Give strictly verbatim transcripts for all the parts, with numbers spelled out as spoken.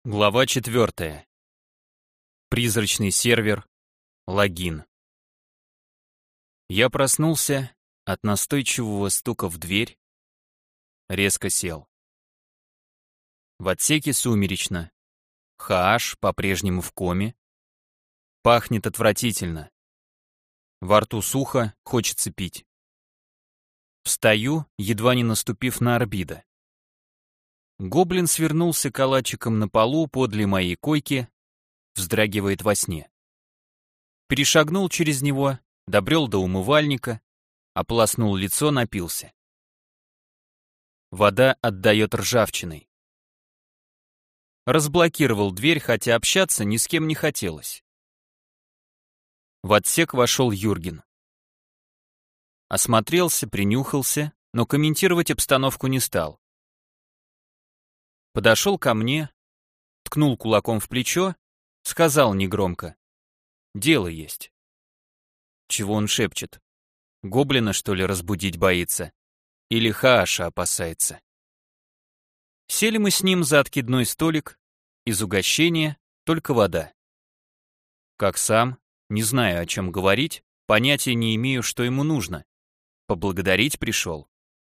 Глава четвертая. Призрачный сервер. Логин. Я проснулся от настойчивого стука в дверь, резко сел. В отсеке сумеречно. Хааш по-прежнему в коме. Пахнет отвратительно. Во рту сухо, хочется пить. Встаю, едва не наступив на орбида. Гоблин свернулся калачиком на полу подле моей койки, вздрагивает во сне. Перешагнул через него, добрел до умывальника, ополоснул лицо, напился. Вода отдает ржавчиной. Разблокировал дверь, хотя общаться ни с кем не хотелось. В отсек вошел Юрген. Осмотрелся, принюхался, но комментировать обстановку не стал. Подошел ко мне, ткнул кулаком в плечо, сказал негромко: «Дело есть». Чего он шепчет? Гоблина, что ли, разбудить боится? Или Хааша опасается? Сели мы с ним за откидной столик, из угощения только вода. Как сам, не знаю, о чем говорить, понятия не имею, что ему нужно. Поблагодарить пришел.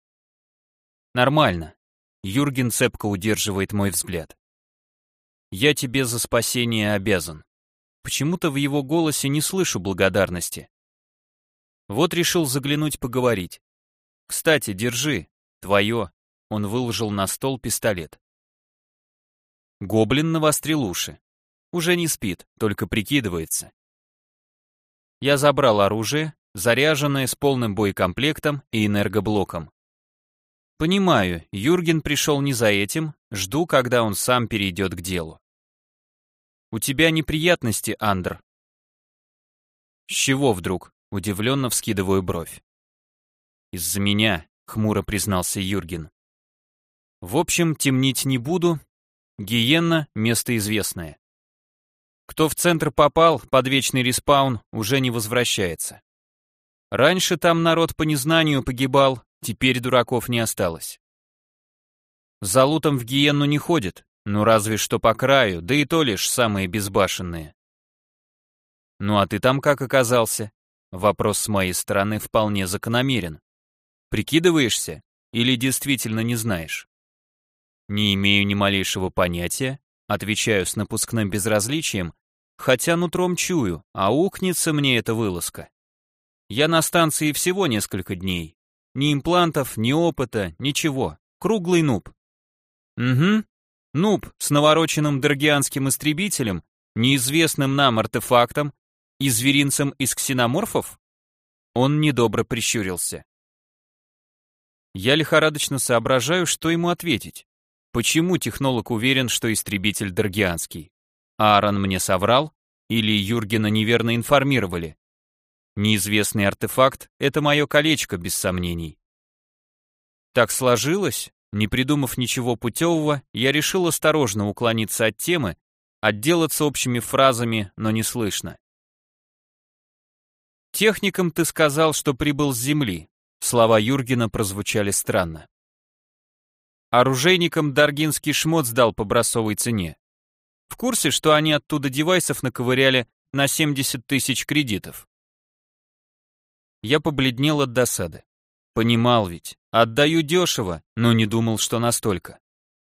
Нормально. Юрген цепко удерживает мой взгляд. «Я тебе за спасение обязан». Почему-то в его голосе не слышу благодарности. Вот решил заглянуть поговорить. «Кстати, держи, твое». Он выложил на стол пистолет. Гоблин навострил уши. Уже не спит, только прикидывается. Я забрал оружие, заряженное с полным боекомплектом и энергоблоком. Понимаю, Юрген пришел не за этим, жду, когда он сам перейдет к делу. У тебя неприятности, Андр. С чего вдруг? Удивленно вскидываю бровь. Из-за меня, хмуро признался Юрген. В общем, темнить не буду. Гиенна — место известное. Кто в центр попал, под вечный респаун, уже не возвращается. Раньше там народ по незнанию погибал, теперь дураков не осталось. За лутом в гиенну не ходят, ну разве что по краю, да и то лишь самые безбашенные. Ну а ты там как оказался? Вопрос с моей стороны вполне закономерен. Прикидываешься или действительно не знаешь? Не имею ни малейшего понятия, отвечаю с напускным безразличием, хотя нутром чую, аукнется мне эта вылазка. Я на станции всего несколько дней. Ни имплантов, ни опыта, ничего. Круглый нуб. Угу. Нуб с навороченным даргианским истребителем, неизвестным нам артефактом и зверинцем из ксеноморфов? Он недобро прищурился. Я лихорадочно соображаю, что ему ответить. Почему технолог уверен, что истребитель даргианский? Аарон мне соврал? Или Юргена неверно информировали? Неизвестный артефакт — это мое колечко, без сомнений. Так сложилось, не придумав ничего путевого, я решил осторожно уклониться от темы, отделаться общими фразами, но не слышно. Техникам ты сказал, что прибыл с Земли. Слова Юргена прозвучали странно. Оружейникам даргинский шмот сдал по бросовой цене. В курсе, что они оттуда девайсов наковыряли на семьдесят тысяч кредитов? Я побледнел от досады. Понимал ведь, отдаю дешево, но не думал, что настолько.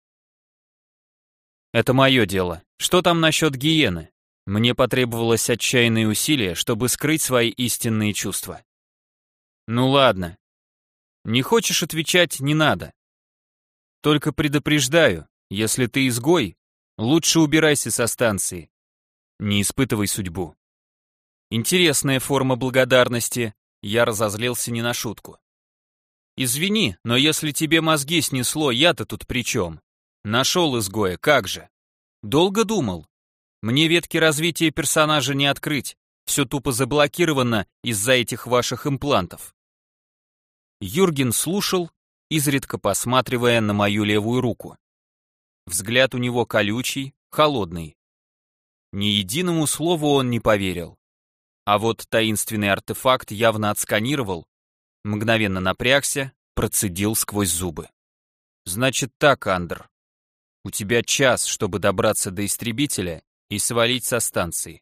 Это мое дело. Что там насчет гиены? Мне потребовалось отчаянные усилия, чтобы скрыть свои истинные чувства. Ну ладно. Не хочешь отвечать, не надо. Только предупреждаю, если ты изгой, лучше убирайся со станции. Не испытывай судьбу. Интересная форма благодарности. Я разозлился не на шутку. Извини, но если тебе мозги снесло, я-то тут при чем? Нашел изгоя, как же? Долго думал. Мне ветки развития персонажа не открыть, все тупо заблокировано из-за этих ваших имплантов. Юрген слушал, изредка посматривая на мою левую руку. Взгляд у него колючий, холодный. Ни единому слову он не поверил. А вот таинственный артефакт явно отсканировал, мгновенно напрягся, процедил сквозь зубы. Значит так, Андр. У тебя час, чтобы добраться до истребителя и свалить со станции.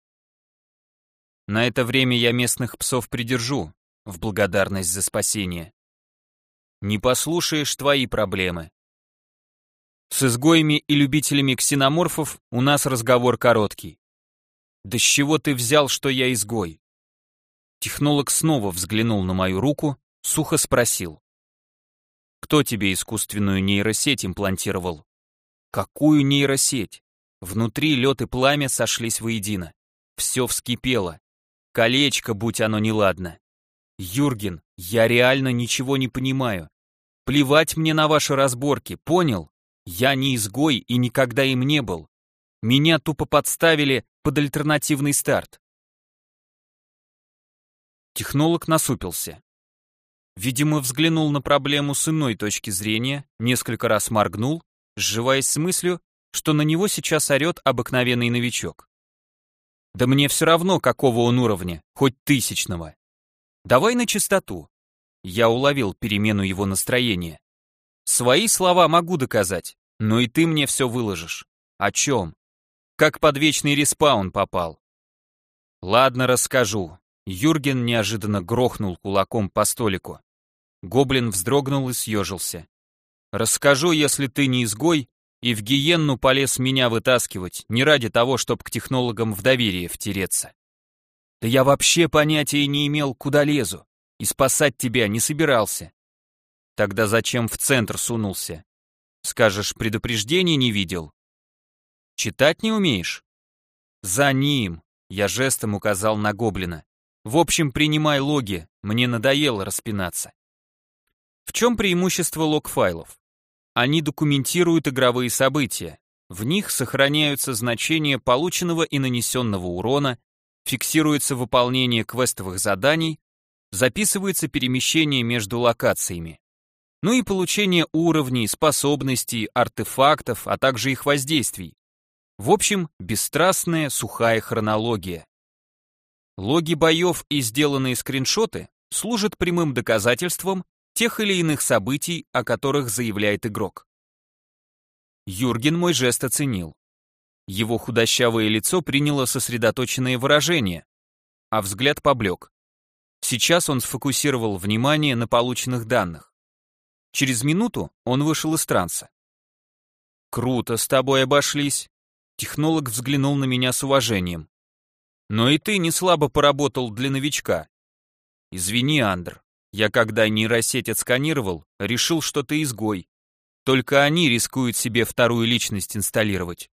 На это время я местных псов придержу, в благодарность за спасение. Не послушаешь — твои проблемы. С изгоями и любителями ксеноморфов у нас разговор короткий. Да с чего ты взял, что я изгой? Технолог снова взглянул на мою руку, сухо спросил. Кто тебе искусственную нейросеть имплантировал? Какую нейросеть? Внутри лед и пламя сошлись воедино. Все вскипело. Колечко, будь оно неладно. Юрген, я реально ничего не понимаю. Плевать мне на ваши разборки, понял? Я не изгой и никогда им не был. Меня тупо подставили под альтернативный старт. Технолог насупился. Видимо, взглянул на проблему с иной точки зрения, несколько раз моргнул, сживаясь с мыслью, что на него сейчас орет обыкновенный новичок. Да мне все равно, какого он уровня, хоть тысячного. Давай на чистоту. Я уловил перемену его настроения. Свои слова могу доказать, но и ты мне все выложишь. О чем? Как под вечный респаун попал? Ладно, расскажу. Юрген неожиданно грохнул кулаком по столику. Гоблин вздрогнул и съежился. Расскажу, если ты не изгой, и в гиенну полез меня вытаскивать, не ради того, чтобы к технологам в доверие втереться. Да я вообще понятия не имел, куда лезу, и спасать тебя не собирался. Тогда зачем в центр сунулся? Скажешь, предупреждений не видел? Читать не умеешь? За ним, я жестом указал на гоблина. В общем, принимай логи, мне надоело распинаться. В чем преимущество лог-файлов? Они документируют игровые события. В них сохраняются значения полученного и нанесенного урона, фиксируется выполнение квестовых заданий, записывается перемещение между локациями. Ну и получение уровней, способностей, артефактов, а также их воздействий. В общем, бесстрастная, сухая хронология. Логи боев и сделанные скриншоты служат прямым доказательством тех или иных событий, о которых заявляет игрок. Юрген мой жест оценил. Его худощавое лицо приняло сосредоточенное выражение, а взгляд поблек. Сейчас он сфокусировал внимание на полученных данных. Через минуту он вышел из транса. «Круто с тобой обошлись», — технолог взглянул на меня с уважением. «Но и ты не слабо поработал для новичка. Извини, Андр, я когда нейросеть отсканировал, решил, что ты изгой. Только они рискуют себе вторую личность инсталлировать».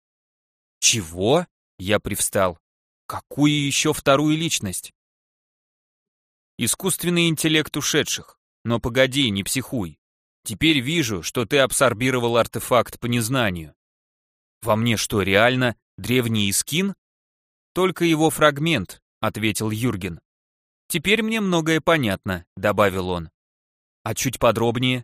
«Чего?» — я привстал. «Какую еще вторую личность?» «Искусственный интеллект ушедших. Но погоди, не психуй. Теперь вижу, что ты абсорбировал артефакт по незнанию. Во мне что, реально древний Искин?» «Только его фрагмент», — ответил Юрген. «Теперь мне многое понятно», — добавил он. «А чуть подробнее?»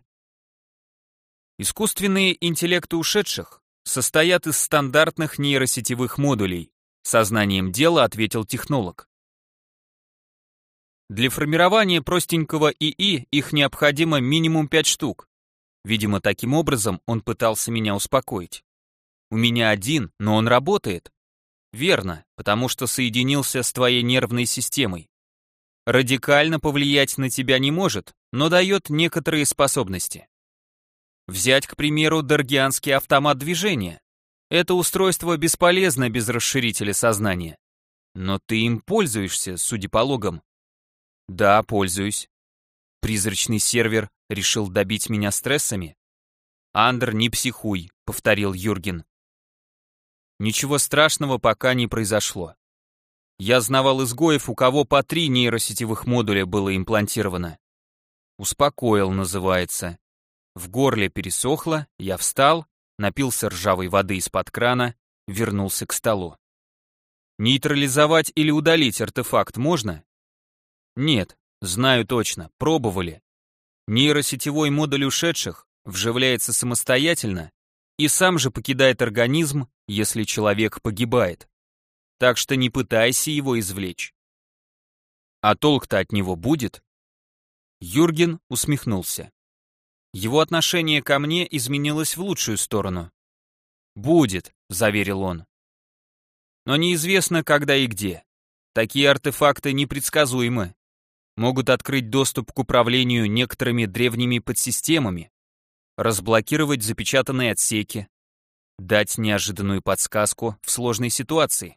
Искусственные интеллекты ушедших состоят из стандартных нейросетевых модулей, сознанием дела ответил технолог. Для формирования простенького ИИ их необходимо минимум пять штук. Видимо, таким образом он пытался меня успокоить. У меня один, но он работает. Верно, потому что соединился с твоей нервной системой. Радикально повлиять на тебя не может, но дает некоторые способности. Взять, к примеру, даргианский автомат движения. Это устройство бесполезно без расширителя сознания. Но ты им пользуешься, судя по логам. Да, пользуюсь. Призрачный сервер решил добить меня стрессами? Андр, не психуй, повторил Юрген. Ничего страшного пока не произошло. Я знавал изгоев, у кого по три нейросетевых модуля было имплантировано. Успокоил, называется. В горле пересохло, я встал, напился ржавой воды из-под крана, вернулся к столу. Нейтрализовать или удалить артефакт можно? Нет, знаю точно, пробовали. Нейросетевой модуль ушедших вживляется самостоятельно и сам же покидает организм, если человек погибает. Так что не пытайся его извлечь. А толк-то от него будет? Юрген усмехнулся. Его отношение ко мне изменилось в лучшую сторону, «Будет», — заверил он. «Но неизвестно, когда и где. Такие артефакты непредсказуемы. Могут открыть доступ к управлению некоторыми древними подсистемами, разблокировать запечатанные отсеки, дать неожиданную подсказку в сложной ситуации.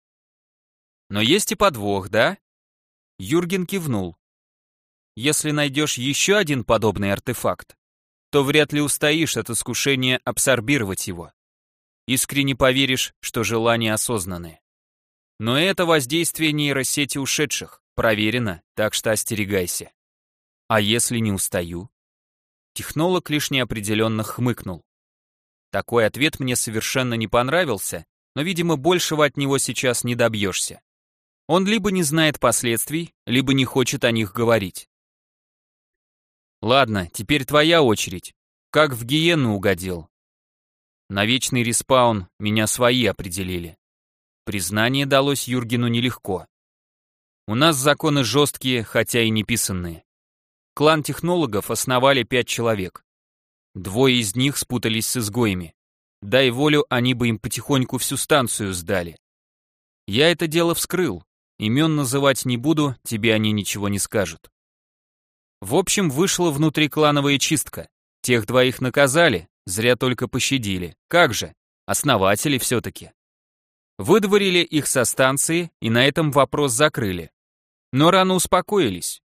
Но есть и подвох, да?» Юрген кивнул. «Если найдешь еще один подобный артефакт, то вряд ли устоишь от искушения абсорбировать его. Искренне поверишь, что желания осознанные. Но это воздействие нейросети ушедших, проверено, так что остерегайся. А если не устаю?» Технолог лишь неопределенно хмыкнул. Такой ответ мне совершенно не понравился, но, видимо, большего от него сейчас не добьешься. Он либо не знает последствий, либо не хочет о них говорить. «Ладно, теперь твоя очередь. Как в гиену угодил?» На вечный респаун меня свои определили. Признание далось Юргену нелегко. У нас законы жесткие, хотя и неписанные. Клан технологов основали пять человек. Двое из них спутались с изгоями. Дай волю, они бы им потихоньку всю станцию сдали. Я это дело вскрыл. Имен называть не буду, тебе они ничего не скажут. В общем, вышла внутриклановая чистка. Тех двоих наказали, зря только пощадили. Как же, основатели все-таки. Выдворили их со станции и на этом вопрос закрыли. Но рано успокоились.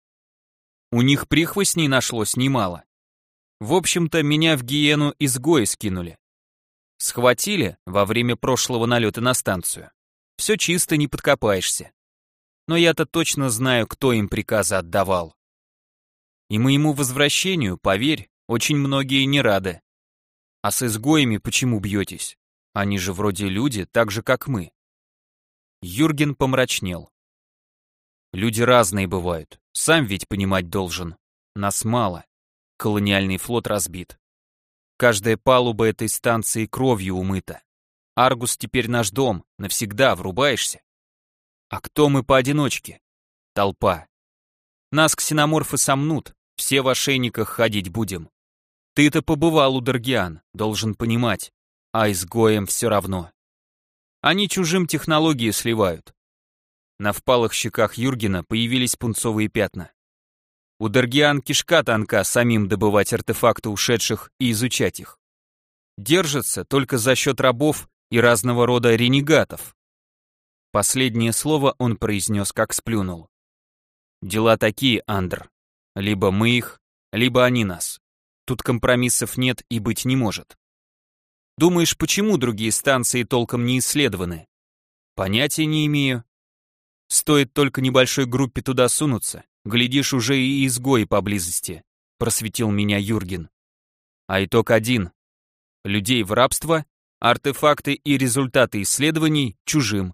У них прихвостней нашлось немало. В общем-то, меня в гиену изгои скинули. Схватили во время прошлого налета на станцию. Все чисто, не подкопаешься. Но я-то точно знаю, кто им приказы отдавал. И моему возвращению, поверь, очень многие не рады. А с изгоями почему бьетесь? Они же вроде люди, так же, как мы. Юрген помрачнел. Люди разные бывают, сам ведь понимать должен. Нас мало. Колониальный флот разбит. Каждая палуба этой станции кровью умыта. Аргус теперь наш дом, навсегда врубаешься. А кто мы поодиночке? Толпа. Нас ксеноморфы сомнут, все в ошейниках ходить будем. Ты-то побывал у Даргиан, должен понимать, а изгоям все равно. Они чужим технологии сливают. На впалых щеках Юргена появились пунцовые пятна. У Даргиан кишка тонка самим добывать артефакты ушедших и изучать их. Держатся только за счет рабов и разного рода ренегатов. Последнее слово он произнес, как сплюнул. Дела такие, Андр. Либо мы их, либо они нас. Тут компромиссов нет и быть не может. Думаешь, почему другие станции толком не исследованы? Понятия не имею. Стоит только небольшой группе туда сунуться, глядишь, уже и изгои поблизости, просветил меня Юрген. А итог один. Людей в рабство, артефакты и результаты исследований чужим.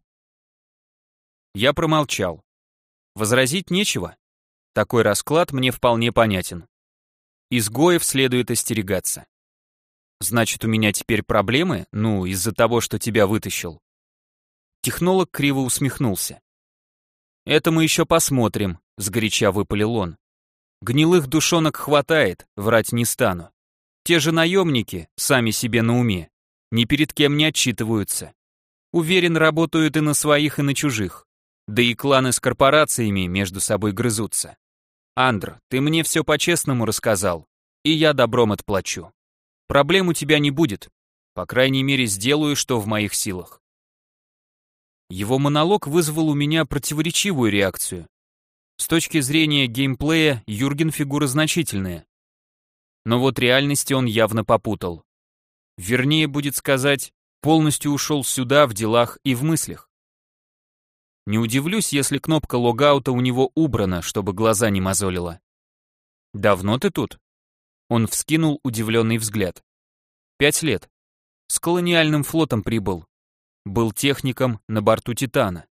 Я промолчал. Возразить нечего. Такой расклад мне вполне понятен. Изгоев следует остерегаться. Значит, у меня теперь проблемы? Ну, из-за того, что тебя вытащил. Технолог криво усмехнулся. Это мы еще посмотрим, сгоряча выпалил он. Гнилых душонок хватает, врать не стану. Те же наемники, сами себе на уме, ни перед кем не отчитываются. Уверен, работают и на своих, и на чужих. Да и кланы с корпорациями между собой грызутся. Андр, ты мне все по-честному рассказал, и я добром отплачу. Проблем у тебя не будет. По крайней мере, сделаю, что в моих силах. Его монолог вызвал у меня противоречивую реакцию. С точки зрения геймплея, Юрген фигура значительная. Но вот реальности он явно попутал. Вернее, будет сказать, полностью ушел сюда в делах и в мыслях. Не удивлюсь, если кнопка логаута у него убрана, чтобы глаза не мозолила. «Давно ты тут?» Он вскинул удивленный взгляд. «Пять лет. С колониальным флотом прибыл. Был техником на борту Титана».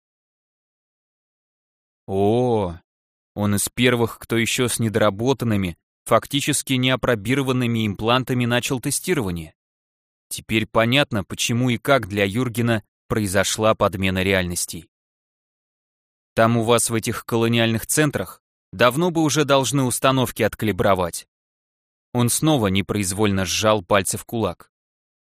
О, он из первых, кто еще с недоработанными, фактически неопробированными имплантами начал тестирование. Теперь понятно, почему и как для Юргена произошла подмена реальностей. Там у вас в этих колониальных центрах давно бы уже должны установки откалибровать. Он снова непроизвольно сжал пальцы в кулак.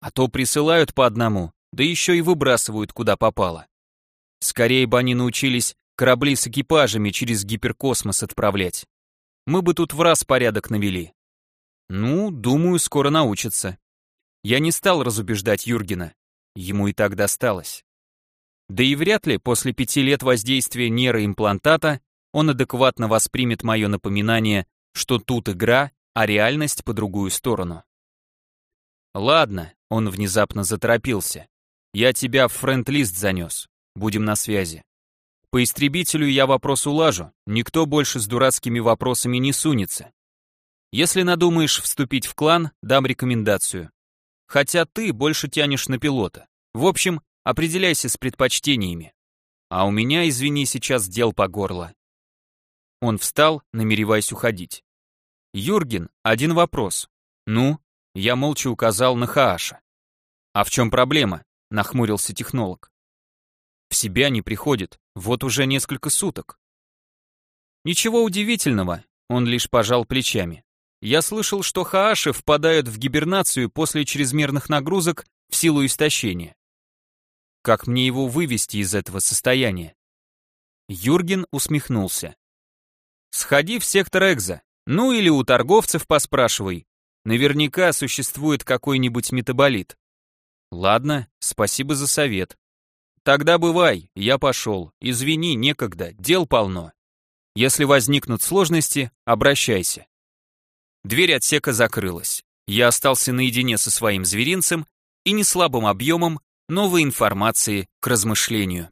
А то присылают по одному, да еще и выбрасывают куда попало. Скорее бы они научились корабли с экипажами через гиперкосмос отправлять. Мы бы тут в раз порядок навели. Ну, думаю, скоро научатся. Я не стал разубеждать Юргена. Ему и так досталось. Да и вряд ли после пяти лет воздействия нейроимплантата он адекватно воспримет мое напоминание, что тут игра, а реальность по другую сторону. Ладно, он внезапно заторопился. Я тебя в френд-лист занес. Будем на связи. По истребителю я вопрос улажу, никто больше с дурацкими вопросами не сунется. Если надумаешь вступить в клан, дам рекомендацию. Хотя ты больше тянешь на пилота. В общем, определяйся с предпочтениями. А у меня, извини, сейчас дел по горло. Он встал, намереваясь уходить. Юрген, один вопрос. Ну, я молча указал на Хааша. А в чем проблема? Нахмурился технолог. В себя не приходит, вот уже несколько суток. Ничего удивительного, он лишь пожал плечами. Я слышал, что Хааши впадают в гибернацию после чрезмерных нагрузок в силу истощения. Как мне его вывести из этого состояния? Юрген усмехнулся. Сходи в сектор Экзо, ну или у торговцев поспрашивай. Наверняка существует какой-нибудь метаболит. Ладно, спасибо за совет. Тогда бывай, я пошел. Извини, некогда, дел полно. Если возникнут сложности, обращайся. Дверь отсека закрылась. Я остался наедине со своим зверинцем и неслабым объемом новой информации к размышлению.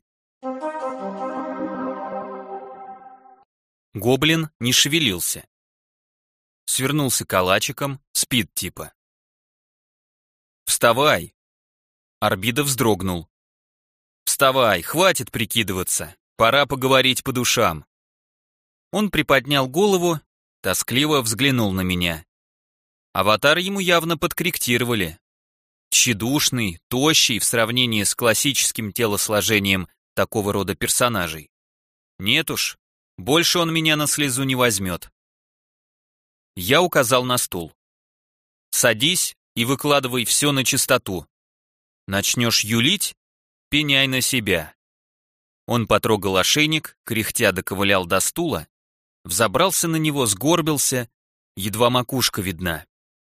Гоблин не шевелился. Свернулся калачиком, спит типа. «Вставай!» Арбида вздрогнул. «Вставай, хватит прикидываться, пора поговорить по душам». Он приподнял голову, тоскливо взглянул на меня. Аватар ему явно подкорректировали. Тщедушный, тощий в сравнении с классическим телосложением такого рода персонажей. Нет уж, больше он меня на слезу не возьмет. Я указал на стул. «Садись и выкладывай все на чистоту. Начнешь юлить? Пеняй на себя». Он потрогал ошейник, кряхтя доковылял до стула, взобрался на него, сгорбился, едва макушка видна.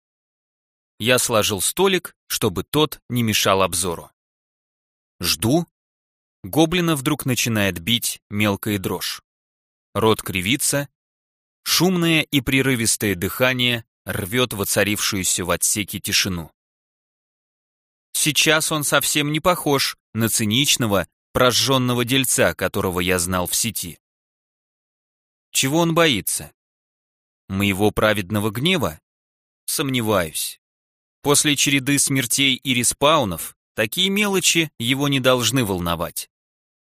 Я сложил столик, чтобы тот не мешал обзору. Жду. Гоблина вдруг начинает бить мелкая дрожь. Рот кривится, шумное и прерывистое дыхание рвет воцарившуюся в отсеке тишину. Сейчас он совсем не похож на циничного, прожженного дельца, которого я знал в сети. Чего он боится? Моего праведного гнева? Сомневаюсь. После череды смертей и респаунов такие мелочи его не должны волновать.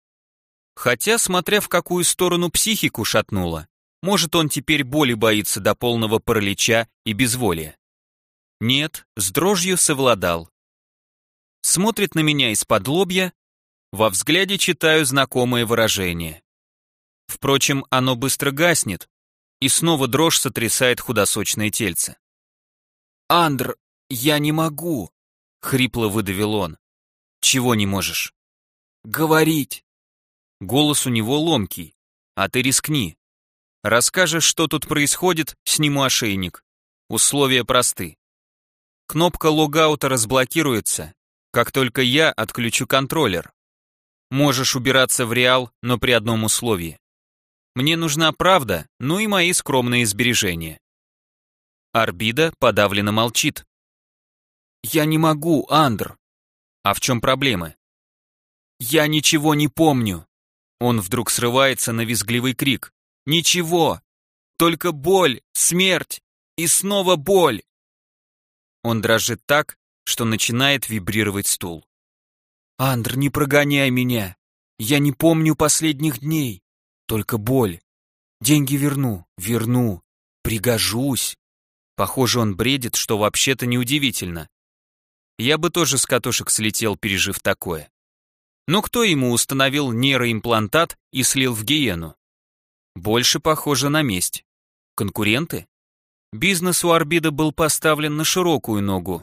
Хотя, смотря в какую сторону психику шатнуло, может, он теперь боли боится до полного паралича и безволия. Нет, с дрожью совладал. Смотрит на меня из-под лобья, во взгляде читаю знакомое выражение. Впрочем, оно быстро гаснет, и снова дрожь сотрясает худосочное тельце. «Андр, я не могу», — хрипло выдавил он. «Чего не можешь?» «Говорить». Голос у него ломкий, а ты рискни. Расскажешь, что тут происходит, сниму ошейник. Условия просты. Кнопка логаута разблокируется, как только я отключу контроллер. Можешь убираться в реал, но при одном условии. Мне нужна правда, ну и мои скромные сбережения. Арбида подавленно молчит. «Я не могу, Андр». «А в чем проблема?» «Я ничего не помню». Он вдруг срывается на визгливый крик. «Ничего! Только боль, смерть и снова боль!» Он дрожит так, что начинает вибрировать стул. «Андр, не прогоняй меня! Я не помню последних дней. Только боль. Деньги верну, верну. Пригожусь». Похоже, он бредит, что вообще-то неудивительно. Я бы тоже с катушек слетел, пережив такое. Но кто ему установил нейроимплантат и слил в гиену? Больше похоже на месть. Конкуренты? Бизнес у Арбида был поставлен на широкую ногу.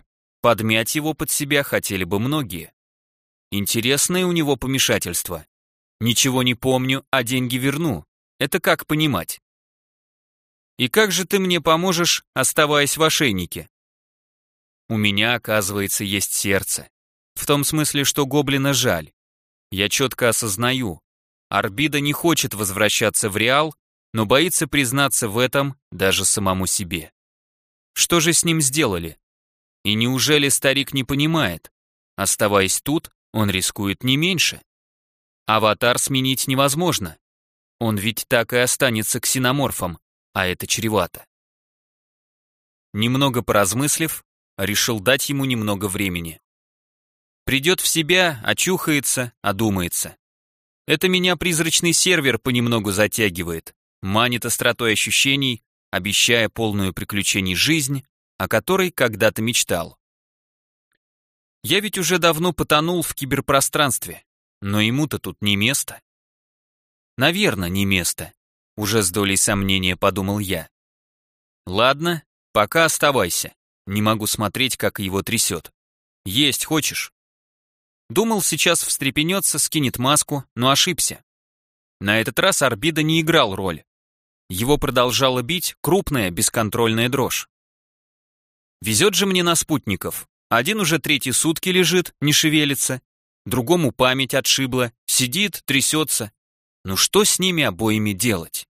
Подмять его под себя хотели бы многие. Интересное у него помешательство. Ничего не помню, а деньги верну. Это как понимать? И как же ты мне поможешь, оставаясь в ошейнике? У меня, оказывается, есть сердце. В том смысле, что гоблина жаль. Я четко осознаю. Арбида не хочет возвращаться в Реал, но боится признаться в этом даже самому себе. Что же с ним сделали? И неужели старик не понимает? Оставаясь тут, он рискует не меньше. Аватар сменить невозможно. Он ведь так и останется ксеноморфом, а это чревато. Немного поразмыслив, решил дать ему немного времени. Придет в себя, очухается, одумается. Это меня призрачный сервер понемногу затягивает, манит остротой ощущений, обещая полную приключений жизнь, о которой когда-то мечтал. Я ведь уже давно потонул в киберпространстве, но ему-то тут не место. Наверное, не место, уже с долей сомнения подумал я. Ладно, пока оставайся, не могу смотреть, как его трясет. Есть хочешь? Думал, сейчас встрепенется, скинет маску, но ошибся. На этот раз Арбида не играл роль. Его продолжала бить крупная бесконтрольная дрожь. Везет же мне на спутников. Один уже третьи сутки лежит, не шевелится, другому память отшибла, сидит, трясется. Ну что с ними обоими делать?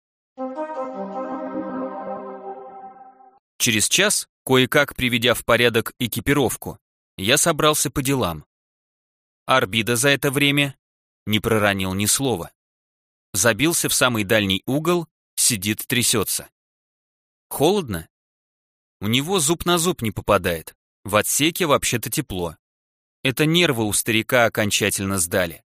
Через час, кое-как приведя в порядок экипировку, я собрался по делам. Арбида за это время не проронил ни слова. Забился в самый дальний угол, сидит, трясется. Холодно? У него зуб на зуб не попадает. В отсеке вообще-то тепло. Это нервы у старика окончательно сдали.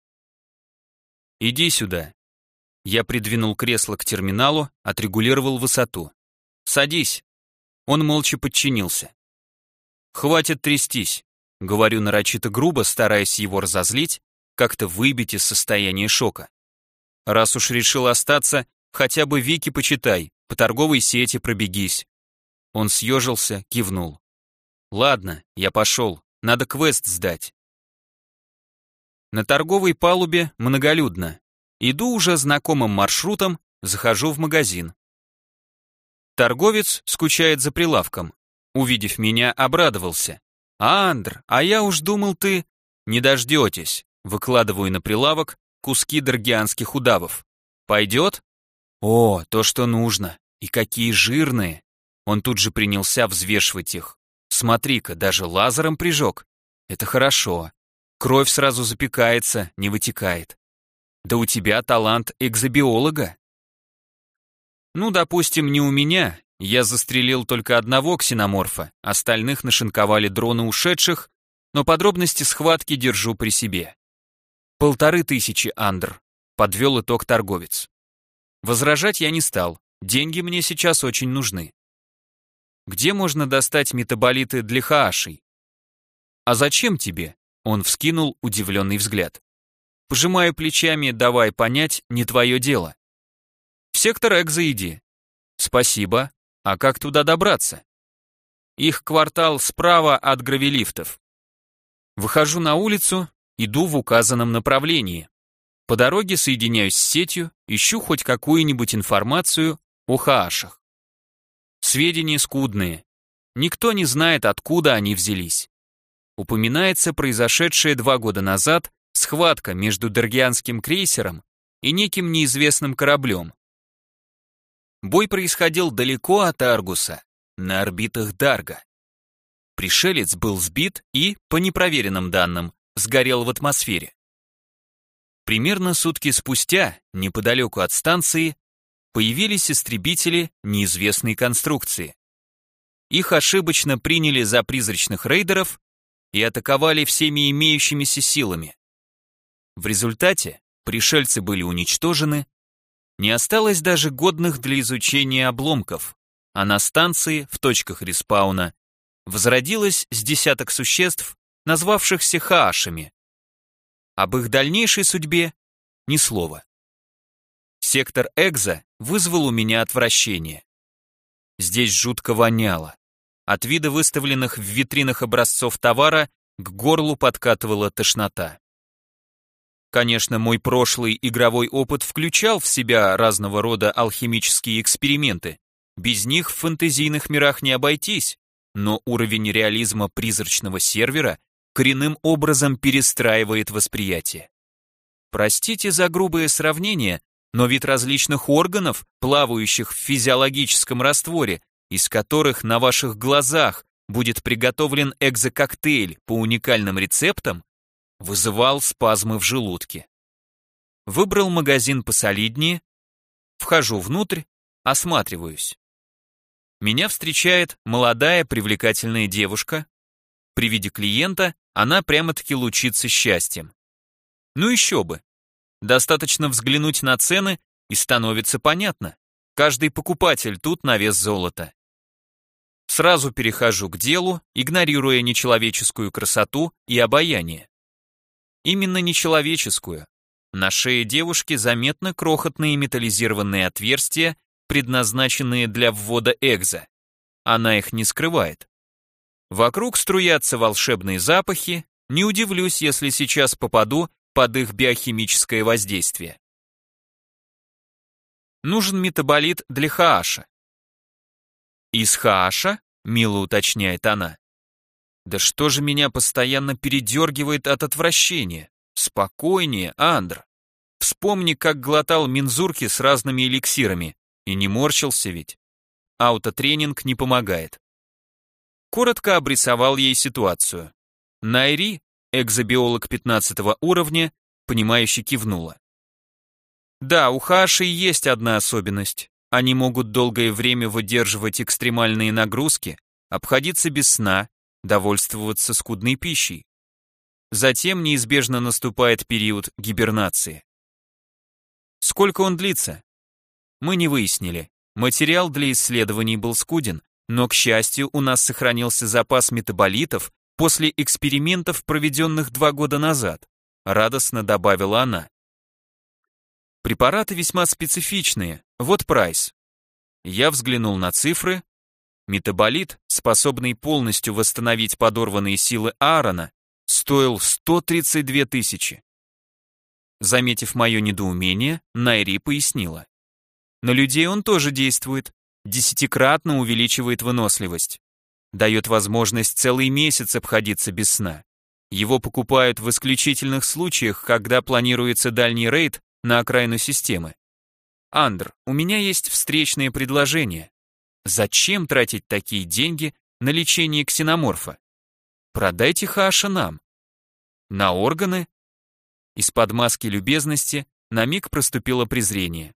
«Иди сюда». Я придвинул кресло к терминалу, отрегулировал высоту. «Садись». Он молча подчинился. «Хватит трястись», — говорю нарочито грубо, стараясь его разозлить, как-то выбить из состояния шока. «Раз уж решил остаться, хотя бы Вики почитай, по торговой сети пробегись». Он съежился, кивнул. «Ладно, я пошел, надо квест сдать». На торговой палубе многолюдно. Иду уже знакомым маршрутом, захожу в магазин. Торговец скучает за прилавком. Увидев меня, обрадовался. «Андр, а я уж думал, ты...» «Не дождетесь», выкладываю на прилавок куски даргианских удавов. «Пойдет?» «О, то, что нужно. И какие жирные!» Он тут же принялся взвешивать их. «Смотри-ка, даже лазером прижег. Это хорошо. Кровь сразу запекается, не вытекает. Да у тебя талант экзобиолога». Ну, допустим, не у меня. Я застрелил только одного ксеноморфа, остальных нашинковали дроны ушедших, но подробности схватки держу при себе. Полторы тысячи, Андр, подвел итог торговец. Возражать я не стал, деньги мне сейчас очень нужны. Где можно достать метаболиты для хаашей? А зачем тебе? Он вскинул удивленный взгляд. Пожимаю плечами, давай понять, не твое дело. В сектор Экзо иди. Спасибо. А как туда добраться? Их квартал справа от гравилифтов. Выхожу на улицу, иду в указанном направлении. По дороге соединяюсь с сетью, ищу хоть какую-нибудь информацию о хаашах. Сведения скудные. Никто не знает, откуда они взялись. Упоминается произошедшая два года назад схватка между даргианским крейсером и неким неизвестным кораблем. Бой происходил далеко от Аргуса, на орбитах Дарга. Пришелец был сбит и, по непроверенным данным, сгорел в атмосфере. Примерно сутки спустя, неподалеку от станции, появились истребители неизвестной конструкции. Их ошибочно приняли за призрачных рейдеров и атаковали всеми имеющимися силами. В результате пришельцы были уничтожены, не осталось даже годных для изучения обломков, а на станции, в точках респауна, возродилось с десяток существ, назвавшихся хаашами. Об их дальнейшей судьбе ни слова. Сектор Экзо вызвал у меня отвращение. Здесь жутко воняло. От вида выставленных в витринах образцов товара к горлу подкатывала тошнота. Конечно, мой прошлый игровой опыт включал в себя разного рода алхимические эксперименты. Без них в фэнтезийных мирах не обойтись, но уровень реализма призрачного сервера коренным образом перестраивает восприятие. Простите за грубое сравнение, но вид различных органов, плавающих в физиологическом растворе, из которых на ваших глазах будет приготовлен экзококтейль по уникальным рецептам, вызывал спазмы в желудке. Выбрал магазин посолиднее, вхожу внутрь, осматриваюсь. Меня встречает молодая привлекательная девушка. При виде клиента она прямо-таки лучится счастьем. Ну еще бы. Достаточно взглянуть на цены, и становится понятно. Каждый покупатель тут на вес золота. Сразу перехожу к делу, игнорируя нечеловеческую красоту и обаяние. Именно нечеловеческую. На шее девушки заметны крохотные металлизированные отверстия, предназначенные для ввода экзо. Она их не скрывает. Вокруг струятся волшебные запахи, не удивлюсь, если сейчас попаду под их биохимическое воздействие. Нужен метаболит для Хааша. Из Хааша? Мило уточняет она. Да что же меня постоянно передергивает от отвращения? Спокойнее, Андр. Вспомни, как глотал мензурки с разными эликсирами. И не морщился ведь. Аутотренинг не помогает. Коротко обрисовал ей ситуацию. Найри, экзобиолог пятнадцатого уровня, понимающе кивнула. Да, у Хааши есть одна особенность. Они могут долгое время выдерживать экстремальные нагрузки, обходиться без сна, довольствоваться скудной пищей. Затем неизбежно наступает период гибернации. Сколько он длится? Мы не выяснили. Материал для исследований был скуден, но, к счастью, у нас сохранился запас метаболитов после экспериментов, проведенных два года назад, радостно добавила она. Препараты весьма специфичные, вот прайс. Я взглянул на цифры. Метаболит, способный полностью восстановить подорванные силы Аарона, стоил сто тридцать две тысячи. Заметив мое недоумение, Найри пояснила. На людей он тоже действует, десятикратно увеличивает выносливость. Дает возможность целый месяц обходиться без сна. Его покупают в исключительных случаях, когда планируется дальний рейд на окраину системы. Андр, у меня есть встречное предложение. Зачем тратить такие деньги на лечение ксеноморфа? Продайте Хааша нам. На органы? Из-под маски любезности на миг проступило презрение.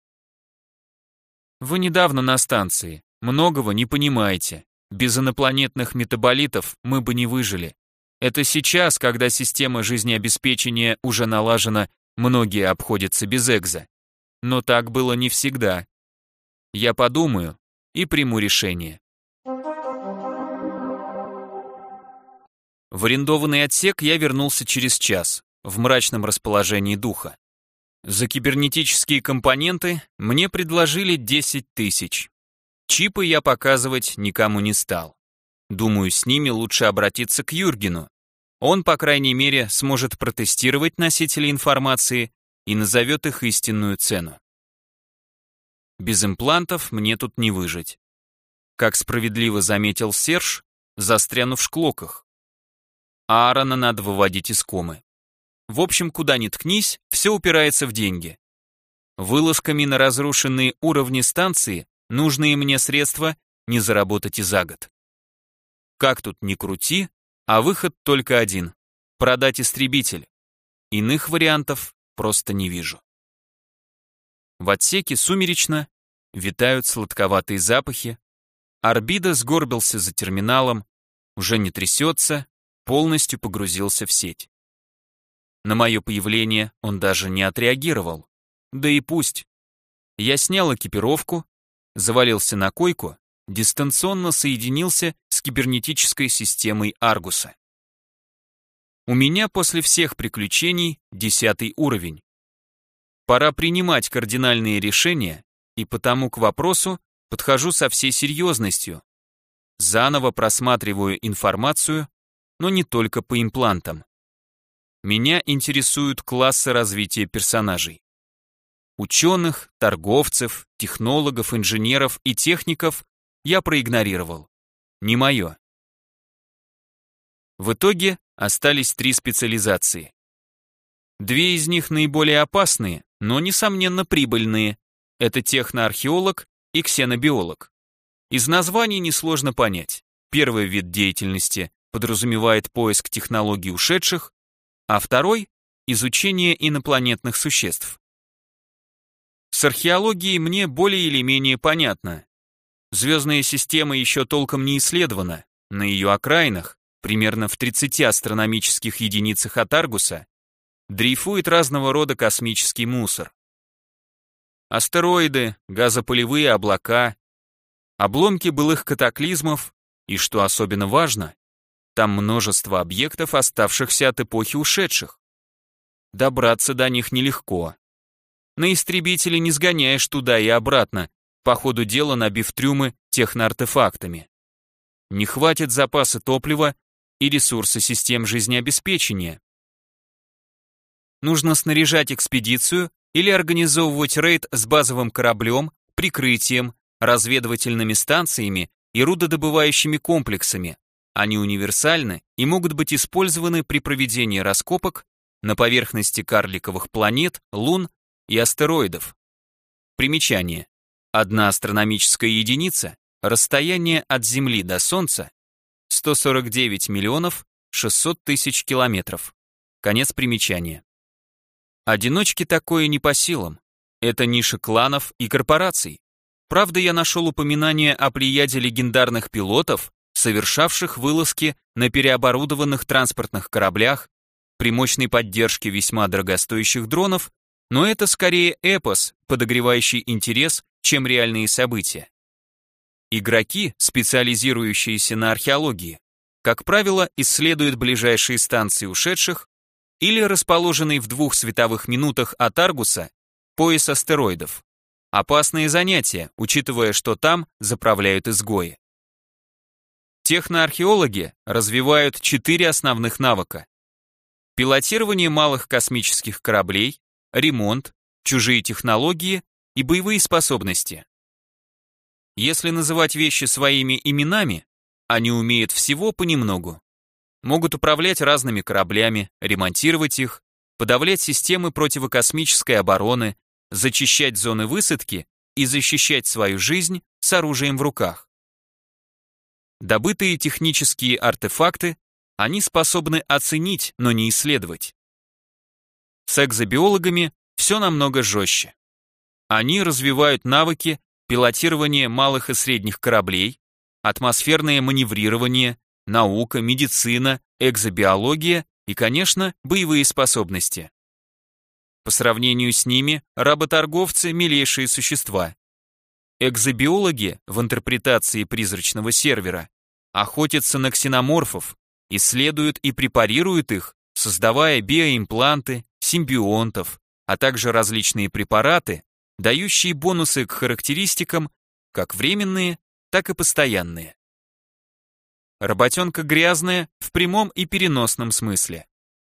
Вы недавно на станции, многого не понимаете. Без инопланетных метаболитов мы бы не выжили. Это сейчас, когда система жизнеобеспечения уже налажена, многие обходятся без экзо. Но так было не всегда. Я подумаю и приму решение. В арендованный отсек я вернулся через час, в мрачном расположении духа. За кибернетические компоненты мне предложили десять тысяч. Чипы я показывать никому не стал. Думаю, с ними лучше обратиться к Юргену. Он, по крайней мере, сможет протестировать носители информации и назовет их истинную цену. Без имплантов мне тут не выжить. Как справедливо заметил Серж, застряну в шклоках. Аарона надо выводить из комы. В общем, куда ни ткнись, все упирается в деньги. Вылазками на разрушенные уровни станции нужные мне средства не заработать и за год. Как тут ни крути, а выход только один — продать истребитель. Иных вариантов просто не вижу. В отсеке сумеречно, витают сладковатые запахи. Арбида сгорбился за терминалом, уже не трясется, полностью погрузился в сеть. На мое появление он даже не отреагировал. Да и пусть. Я снял экипировку, завалился на койку, дистанционно соединился с кибернетической системой Аргуса. У меня после всех приключений десятый уровень. Пора принимать кардинальные решения, и потому к вопросу подхожу со всей серьезностью. заново просматриваю информацию, но не только по имплантам. Меня интересуют классы развития персонажей. Ученых, торговцев, технологов, инженеров и техников я проигнорировал. Не мое. В итоге остались три специализации. Две из них наиболее опасные, но, несомненно, прибыльные. Это техноархеолог и ксенобиолог. Из названий несложно понять. Первый вид деятельности подразумевает поиск технологий ушедших, а второй – изучение инопланетных существ. С археологией мне более или менее понятно. Звездная система еще толком не исследована. На ее окраинах, примерно в тридцати астрономических единицах от Аргуса, дрейфует разного рода космический мусор. Астероиды, газопылевые облака, обломки былых катаклизмов и, что особенно важно, там множество объектов, оставшихся от эпохи ушедших. Добраться до них нелегко. На истребителе не сгоняешь туда и обратно, по ходу дела набив трюмы техноартефактами. Не хватит запаса топлива и ресурсы систем жизнеобеспечения. Нужно снаряжать экспедицию или организовывать рейд с базовым кораблем, прикрытием, разведывательными станциями и рудодобывающими комплексами. Они универсальны и могут быть использованы при проведении раскопок на поверхности карликовых планет, лун и астероидов. Примечание. Одна астрономическая единица, расстояние от Земли до Солнца, сто сорок девять миллионов шестьсот тысяч километров. Конец примечания. Одиночке такое не по силам. Это ниша кланов и корпораций. Правда, я нашел упоминание о плеяде легендарных пилотов, совершавших вылазки на переоборудованных транспортных кораблях при мощной поддержке весьма дорогостоящих дронов, но это скорее эпос, подогревающий интерес, чем реальные события. Игроки, специализирующиеся на археологии, как правило, исследуют ближайшие станции ушедших или расположенный в двух световых минутах от Аргуса пояс астероидов. Опасные занятия, учитывая, что там заправляют изгои. Техноархеологи развивают четыре основных навыка. Пилотирование малых космических кораблей, ремонт, чужие технологии и боевые способности. Если называть вещи своими именами, они умеют всего понемногу. Могут управлять разными кораблями, ремонтировать их, подавлять системы противокосмической обороны, зачищать зоны высадки и защищать свою жизнь с оружием в руках. Добытые технические артефакты они способны оценить, но не исследовать. С экзобиологами все намного жестче. Они развивают навыки пилотирования малых и средних кораблей, атмосферное маневрирование, наука, медицина, экзобиология и, конечно, боевые способности. По сравнению с ними, работорговцы – милейшие существа. Экзобиологи в интерпретации призрачного сервера охотятся на ксеноморфов, исследуют и препарируют их, создавая биоимпланты, симбионтов, а также различные препараты, дающие бонусы к характеристикам, как временные, так и постоянные. Работенка грязная в прямом и переносном смысле.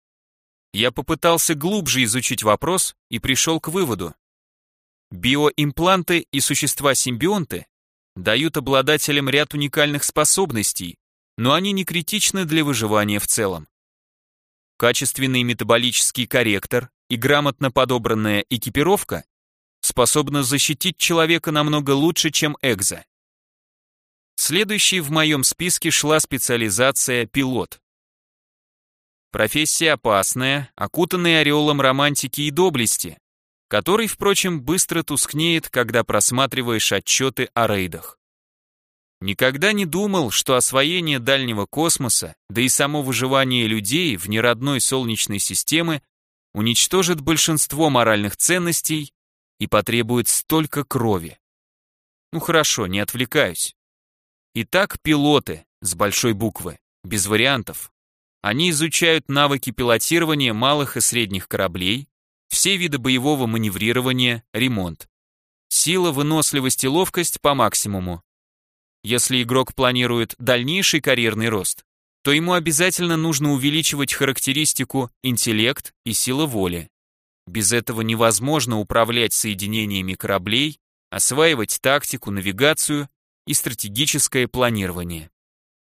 Я попытался глубже изучить вопрос и пришел к выводу. Биоимпланты и существа-симбионты дают обладателям ряд уникальных способностей, но они не критичны для выживания в целом. Качественный метаболический корректор и грамотно подобранная экипировка способны защитить человека намного лучше, чем экзо. Следующей в моем списке шла специализация пилот. Профессия опасная, окутанная ореолом романтики и доблести, который, впрочем, быстро тускнеет, когда просматриваешь отчеты о рейдах. Никогда не думал, что освоение дальнего космоса, да и само выживание людей в неродной Солнечной системы уничтожит большинство моральных ценностей и потребует столько крови. Ну хорошо, не отвлекаюсь. Итак, пилоты, с большой буквы, без вариантов. Они изучают навыки пилотирования малых и средних кораблей, все виды боевого маневрирования, ремонт. Сила, выносливость и ловкость по максимуму. Если игрок планирует дальнейший карьерный рост, то ему обязательно нужно увеличивать характеристику интеллект и сила воли. Без этого невозможно управлять соединениями кораблей, осваивать тактику, навигацию и стратегическое планирование.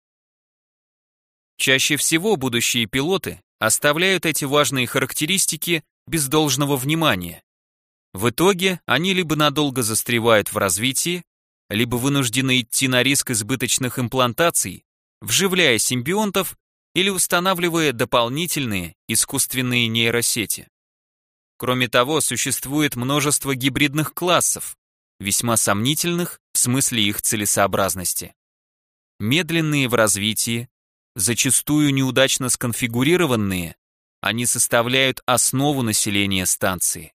Чаще всего будущие пилоты оставляют эти важные характеристики без должного внимания. В итоге они либо надолго застревают в развитии, либо вынуждены идти на риск избыточных имплантаций, вживляя симбионтов или устанавливая дополнительные искусственные нейросети. Кроме того, существует множество гибридных классов, весьма сомнительных в смысле их целесообразности. Медленные в развитии, зачастую неудачно сконфигурированные, они составляют основу населения станции.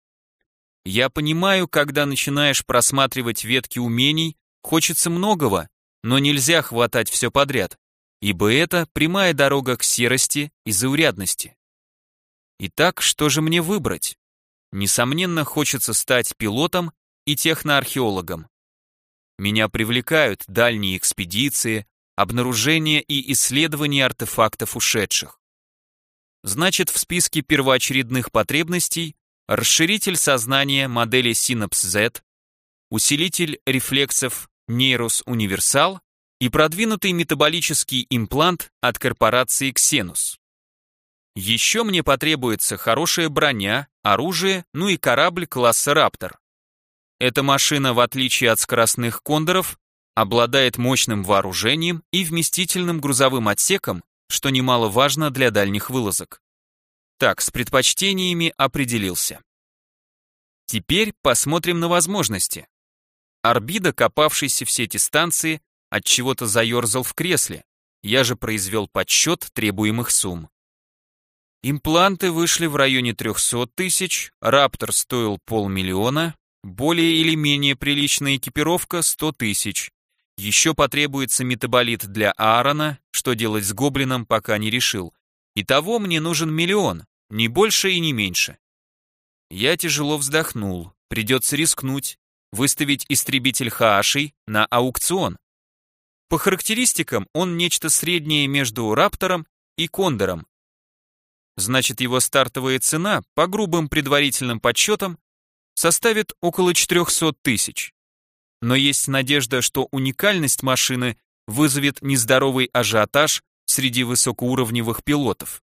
Я понимаю, когда начинаешь просматривать ветки умений, хочется многого, но нельзя хватать все подряд, ибо это прямая дорога к серости и заурядности. Итак, что же мне выбрать? Несомненно, хочется стать пилотом и техноархеологом. Меня привлекают дальние экспедиции, обнаружение и исследование артефактов ушедших. Значит, в списке первоочередных потребностей расширитель сознания модели Synapse-Z, усилитель рефлексов Neurus Universal и продвинутый метаболический имплант от корпорации Xenus. Еще мне потребуется хорошая броня, оружие, ну и корабль класса Раптор. Эта машина, в отличие от скоростных кондоров, обладает мощным вооружением и вместительным грузовым отсеком, что немаловажно для дальних вылазок. Так, с предпочтениями определился. Теперь посмотрим на возможности. Арбида, копавшийся в сети станции, от чего-то заерзал в кресле. Я же произвел подсчет требуемых сумм. Импланты вышли в районе трехсот тысяч, Раптор стоил полмиллиона, более или менее приличная экипировка сто тысяч. Еще потребуется метаболит для Аарона, что делать с гоблином пока не решил. Итого мне нужен миллион, не больше и не меньше. Я тяжело вздохнул, придется рискнуть, выставить истребитель Хаашей на аукцион. По характеристикам он нечто среднее между Раптором и Кондором. Значит, его стартовая цена, по грубым предварительным подсчетам, составит около четырехсот тысяч. Но есть надежда, что уникальность машины вызовет нездоровый ажиотаж среди высокоуровневых пилотов.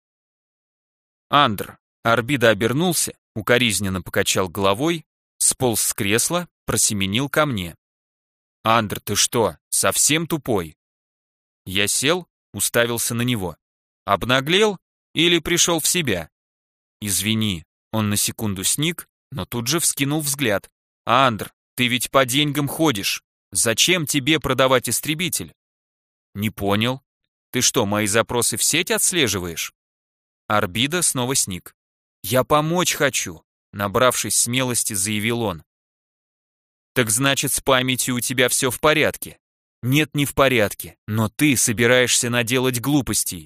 Андр, Арбида обернулся, укоризненно покачал головой, сполз с кресла, просеменил ко мне. «Андр, ты что, совсем тупой?» Я сел, уставился на него. Обнаглел или пришел в себя? «Извини», он на секунду сник, но тут же вскинул взгляд. «Андр, ты ведь по деньгам ходишь. Зачем тебе продавать истребитель?» «Не понял. Ты что, мои запросы в сеть отслеживаешь?» Арбида снова сник. «Я помочь хочу», набравшись смелости, заявил он. «Так значит, с памятью у тебя все в порядке?» «Нет, не в порядке, но ты собираешься наделать глупостей».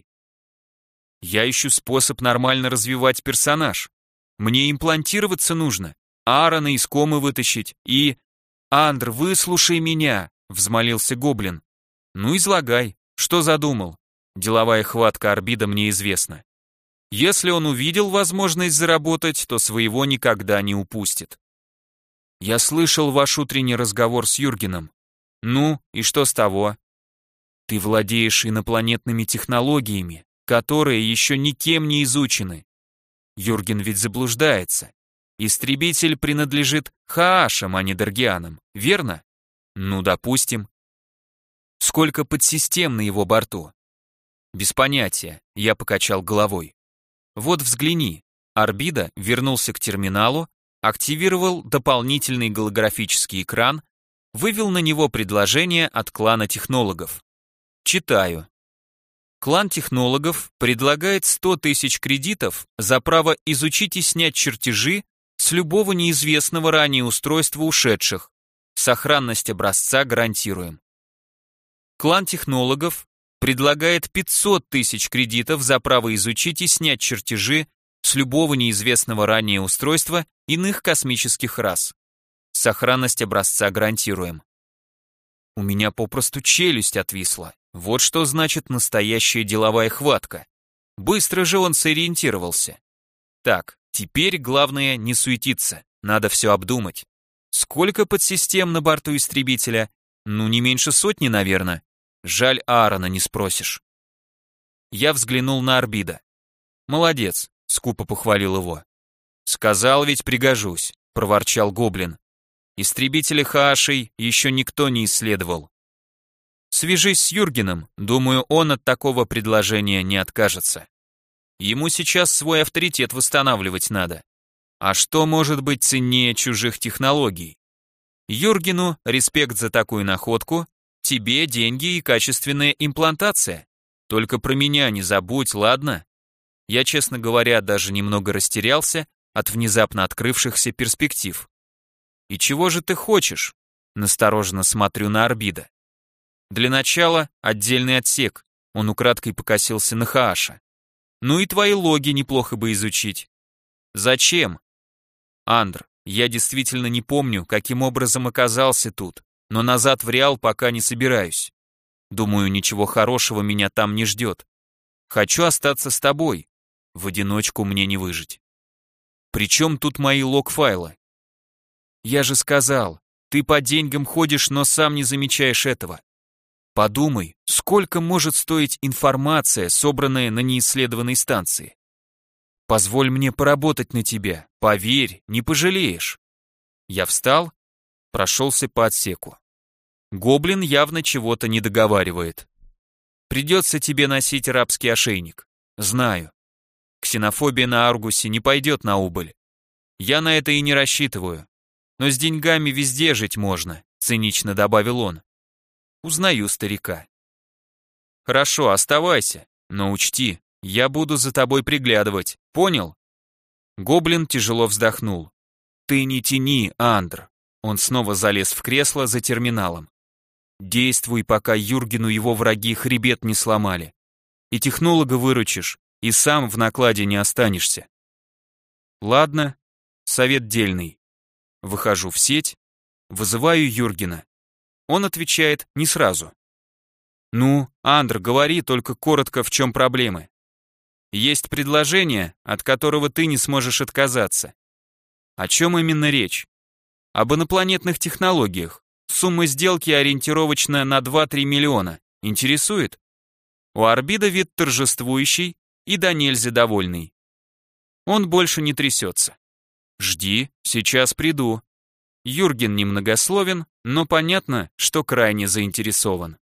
«Я ищу способ нормально развивать персонаж. Мне имплантироваться нужно, Аарона из комы вытащить и...» «Андр, выслушай меня», — взмолился гоблин. «Ну, излагай, что задумал?» Деловая хватка Арбида мне известна. Если он увидел возможность заработать, то своего никогда не упустит. «Я слышал ваш утренний разговор с Юргеном. Ну, и что с того?» «Ты владеешь инопланетными технологиями, которые еще никем не изучены. Юрген ведь заблуждается. Истребитель принадлежит Хаашам, а не Даргианам, верно? Ну, допустим. Сколько подсистем на его борту?» «Без понятия», я покачал головой. «Вот взгляни». Арбида вернулся к терминалу, активировал дополнительный голографический экран, вывел на него предложение от клана технологов. Читаю. Клан технологов предлагает сто тысяч кредитов за право изучить и снять чертежи с любого неизвестного ранее устройства ушедших. Сохранность образца гарантируем. Клан технологов предлагает пятьсот тысяч кредитов за право изучить и снять чертежи с любого неизвестного ранее устройства иных космических рас. Сохранность образца гарантируем. У меня попросту челюсть отвисла. Вот что значит настоящая деловая хватка. Быстро же он сориентировался. Так, теперь главное не суетиться, надо все обдумать. Сколько подсистем на борту истребителя? Ну, не меньше сотни, наверное. Жаль, Аарона не спросишь. Я взглянул на Арбида. Молодец, скупо похвалил его. Сказал ведь пригожусь, проворчал гоблин. Истребители Хаашей еще никто не исследовал. Свяжись с Юргеном, думаю, он от такого предложения не откажется. Ему сейчас свой авторитет восстанавливать надо. А что может быть ценнее чужих технологий? Юргену респект за такую находку, тебе деньги и качественная имплантация. Только про меня не забудь, ладно? Я, честно говоря, даже немного растерялся от внезапно открывшихся перспектив. И чего же ты хочешь? Настороженно смотрю на Арбида. Для начала отдельный отсек, он украдкой покосился на Хааша. Ну и твои логи неплохо бы изучить. Зачем? Андр, я действительно не помню, каким образом оказался тут, но назад в Реал пока не собираюсь. Думаю, ничего хорошего меня там не ждет. Хочу остаться с тобой. В одиночку мне не выжить. Причем тут мои лог-файлы? Я же сказал, ты по деньгам ходишь, но сам не замечаешь этого. Подумай, сколько может стоить информация, собранная на неисследованной станции. Позволь мне поработать на тебя, поверь, не пожалеешь. Я встал, прошелся по отсеку. Гоблин явно чего-то не договаривает. Придется тебе носить рабский ошейник. Знаю. Ксенофобия на Аргусе не пойдет на убыль. Я на это и не рассчитываю. Но с деньгами везде жить можно, цинично добавил он. Узнаю старика. Хорошо, оставайся, но учти, я буду за тобой приглядывать, понял? Гоблин тяжело вздохнул. Ты не тяни, Андр. Он снова залез в кресло за терминалом. Действуй, пока Юргену его враги хребет не сломали. И технолога выручишь, и сам в накладе не останешься. Ладно, совет дельный. Выхожу в сеть, вызываю Юргена. Он отвечает не сразу. Ну, Андр, говори только коротко, в чем проблемы. Есть предложение, от которого ты не сможешь отказаться. О чем именно речь? Об инопланетных технологиях. Сумма сделки ориентировочно на два-три миллиона. Интересует? У Арбида вид торжествующий и до нельзя довольный. Он больше не трясется. Жди, сейчас приду. Юрген немногословен, но понятно, что крайне заинтересован.